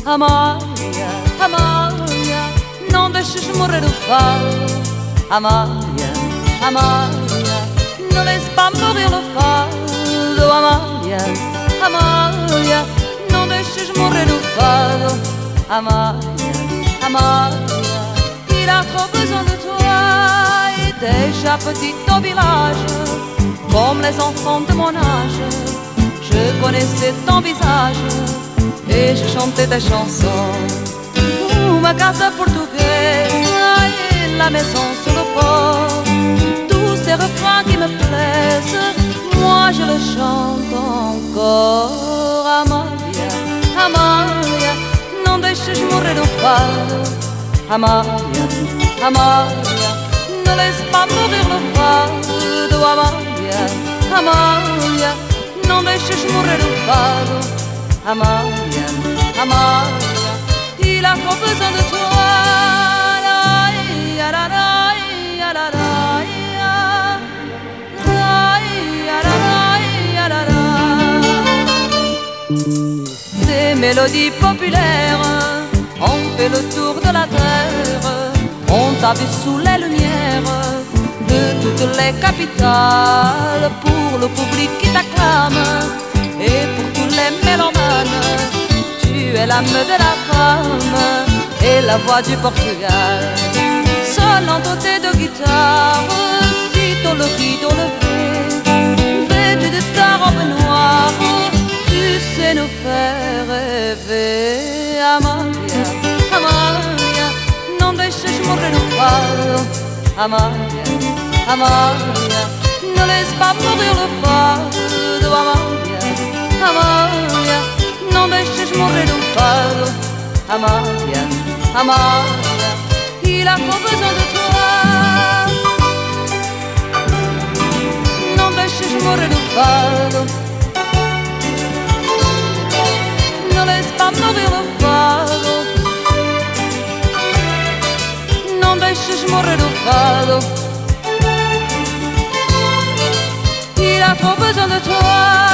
Amalia, Amalia, não deixes morrer o fado. Amalia, Amalia, ne laisse pas mourir le fado. Amalia, Amalia, não deixes morrer o fado. Amalia, Amalia, il a trop besoin de toi. Et déjà petite au village, comme les enfants de mon âge, je connaissais ton visage et je chantais tes chansons. Ma casa portugaise et la maison sur le port, tous ces refrains qui me plaisent, moi je le chante encore. Amalia, Amalia, non deixes morrer o fado. Amalia, Amalia, ne laisse pas mourir le fado. Amalia, Amalia, non deixes morrer o fado. Amalia, Amalia, il a trop besoin de toi. Des mélodies populaires ont fait le tour de la terre. On t'a vu sous les lumières de toutes les capitales. Pour le public qui t'acclame et pour tous les mélomanes, tu es l'âme de la femme et la voix du Portugal. Seul entouré de guitare, sitôt le rideau levé, vêtu de ta robe noire, tu sais nous faire rêver. Amalia, Amalia, non deixes morrer o fado. Amalia, Amalia, ne laisse pas mourir le fado. Amalia, Amalia, non deixes morrer o fado. Amalia, Amalia, il a trop besoin de toi. Non deixes morrer o fado. Ne laisse pas mourir o fado. Non deixes morrer o fado. Il a trop besoin de toi.